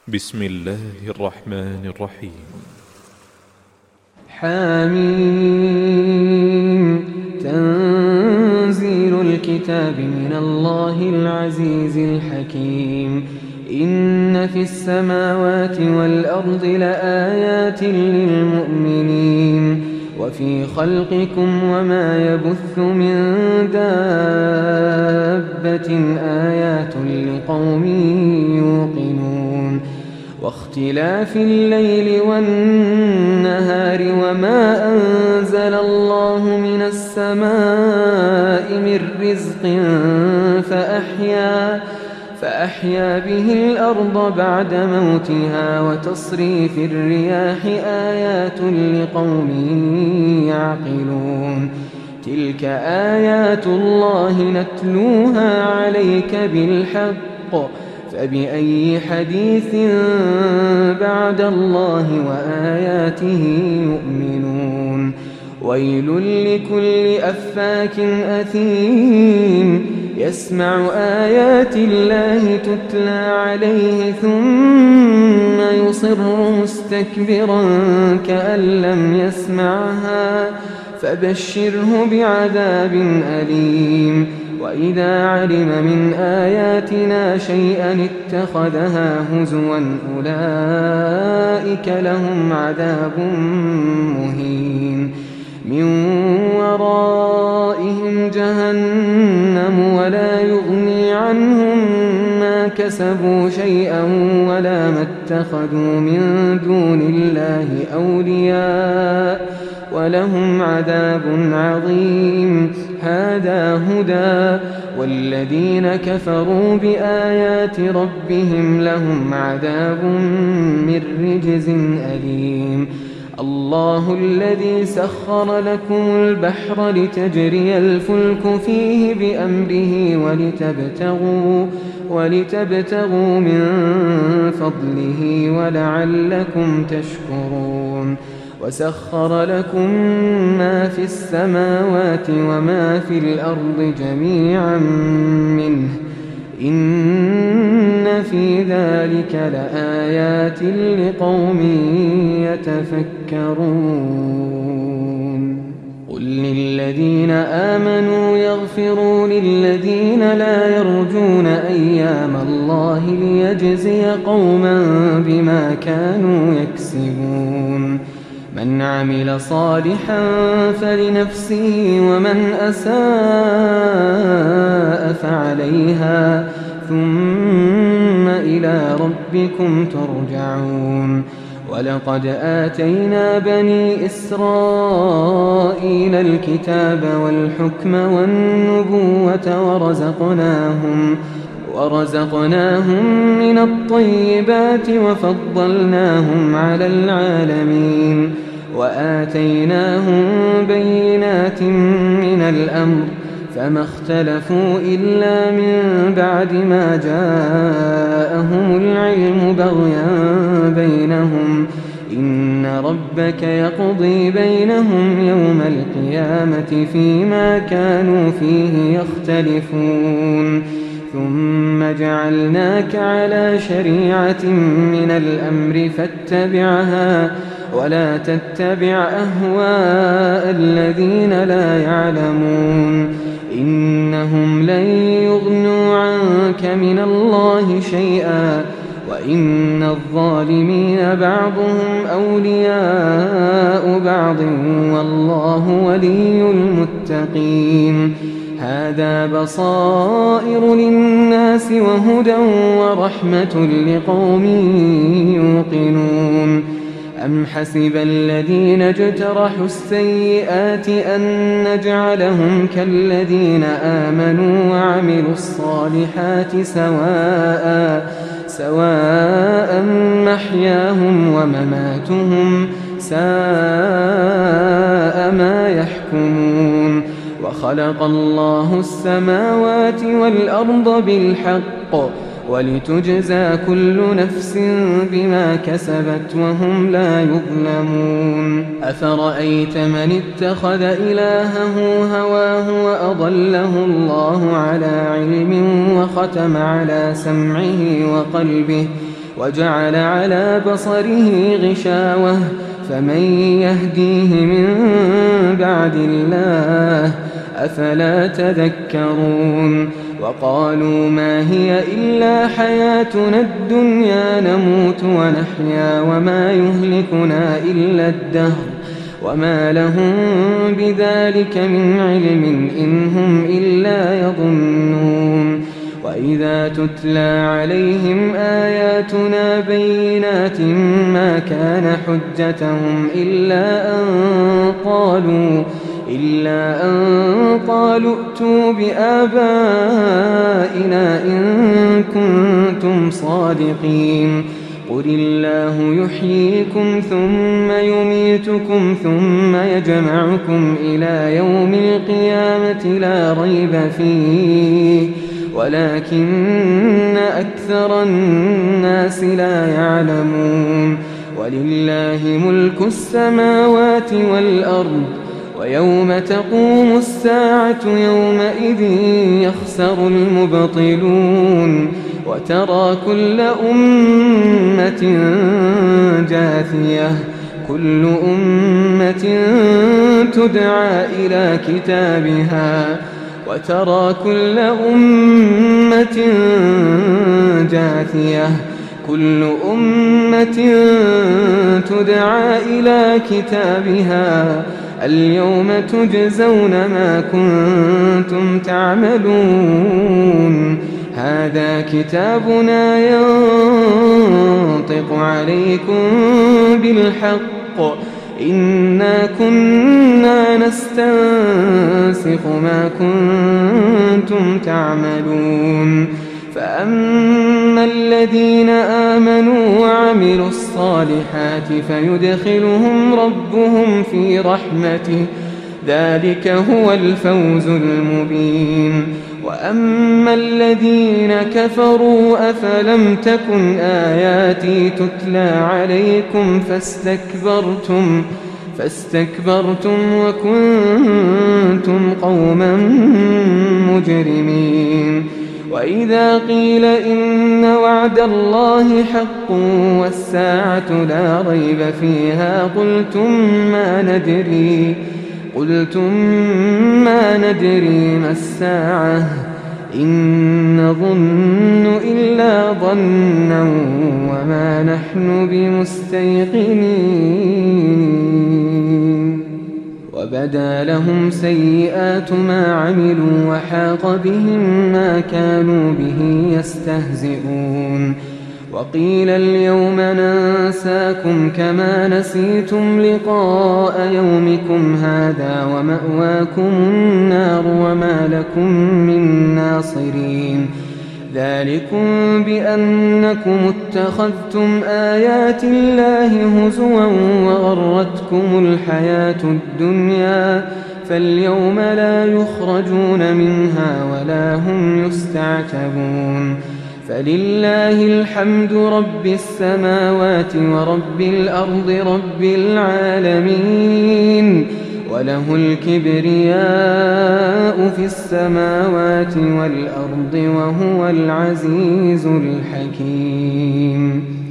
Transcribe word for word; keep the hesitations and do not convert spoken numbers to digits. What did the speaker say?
بسم الله الرحمن الرحيم. حميم. تنزيل الكتاب من الله العزيز الحكيم. إن في السماوات والأرض لآيات للمؤمنين وفي خلقكم وما يبث من دابة آيات لقوم يوقنون واختلاف الليل والنهار وما أنزل الله من السماء من رزق فأحيا فأحيا به الأرض بعد موتها وتصريف الرياح آيات لقوم يعقلون تلك آيات الله نتلوها عليك بالحق فبأي حديث بعد الله وآياته يؤمنون ويل لكل أفاك أثيم يسمع آيات الله تتلى عليه ثم يصر مستكبرا كأن لم يسمعها فبشره بعذاب أليم وإذا علم من آياتنا شيئا اتخذها هزوا أولئك لهم عذاب مهين من ورائهم جهنم ولا يغني عنهم ما كسبوا شيئا ولا ما اتخذوا من دون الله أولياء ولهم عذاب عظيم هذا هدى والذين كفروا بآيات ربهم لهم عذاب من رجز أليم الله الذي سخر لكم البحر لتجري الفلك فيه بأمره ولتبتغوا, ولتبتغوا من فضله ولعلكم تشكرون وسخر لكم ما في السماوات وما في الأرض جميعا منه إن في ذلك لآيات لقوم يتفكرون قل للذين آمنوا يغفروا للذين لا يرجون أيام الله ليجزي قوما بما كانوا يكسبون من عمل صالحا فلنفسه ومن أساء فعليها ثم إلى ربكم ترجعون ولقد آتينا بني إسرائيل الكتاب والحكم والنبوة ورزقناهم ورزقناهم من الطيبات وفضلناهم على العالمين وآتيناهم بينات من الأمر فما اختلفوا إلا من بعد ما جاءهم العلم بغيا بينهم إن ربك يقضي بينهم يوم القيامة فيما كانوا فيه يختلفون ثم جعلناك على شريعة من الأمر فاتبعها ولا تتبع أهواء الذين لا يعلمون إنهم لن يغنوا عنك من الله شيئا وإن الظالمين بعضهم أولياء بعض والله ولي المتقين هذا بصائر للناس وهدى ورحمة لقوم يوقنون أم حسب الذين اجترحوا السيئات أن نجعلهم كالذين آمنوا وعملوا الصالحات سواء سواء محياهم ومماتهم ساء ما يحكمون وخلق الله السماوات والأرض بالحق ولتجزى كل نفس بما كسبت وهم لا يظلمون أفرأيت من اتخذ إلهه هواه وأضله الله على علم وختم على سمعه وقلبه وجعل على بصره غشاوة فمن يهديه من بعد الله أفلا تذكرون وقالوا ما هي إلا حياتنا الدنيا نموت ونحيا وما يهلكنا إلا الدهر وما لهم بذلك من علم إن هم إلا يظنون وإذا تتلى عليهم آياتنا بينات ما كان حجتهم إلا أن قالوا إلا أن قالوا ائتوا بآبائنا إن كنتم صادقين قل الله يحييكم ثم يميتكم ثم يجمعكم إلى يوم القيامة لا ريب فيه ولكن أكثر الناس لا يعلمون ولله ملك السماوات والأرض ويوم تقوم الساعة يومئذ يخسر المبطلون وترى كل أمة جاثية كل أمة تدعى إلى كتابها وترى كل أمة جاثية كل أمة تدعى إلى كتابها اليوم تجزون ما كنتم تعملون هذا كتابنا ينطق عليكم بالحق إنا كنا نستنسخ ما كنتم تعملون فأما الذين آمنوا وعملوا الصالحات فيدخلهم ربهم في رحمته ذلك هو الفوز المبين وأما الذين كفروا أفلم تكن آياتي تتلى عليكم فاستكبرتم فاستكبرتم وكنتم قوما مجرمين وإذا قيل إن وعد الله حق والساعة لا ريب فيها قلتم ما ندري قلتم ما ندري ما الساعة إن نظن إلا ظنا وما نحن بمستيقنين وبدا لهم سيئات ما عملوا وحاق بهم ما كانوا به يستهزئون وقيل اليوم ننساكم كما نسيتم لقاء يومكم هذا ومأواكم النار وما لكم من ناصرين ذلكم بأنكم اتخذتم آيات الله هزوا وغرتكم الحياة الدنيا فاليوم لا يخرجون منها ولا هم يستعتبون فلله الحمد رب السماوات ورب الأرض رب العالمين وله الكبرياء في السماوات والأرض وهو العزيز الحكيم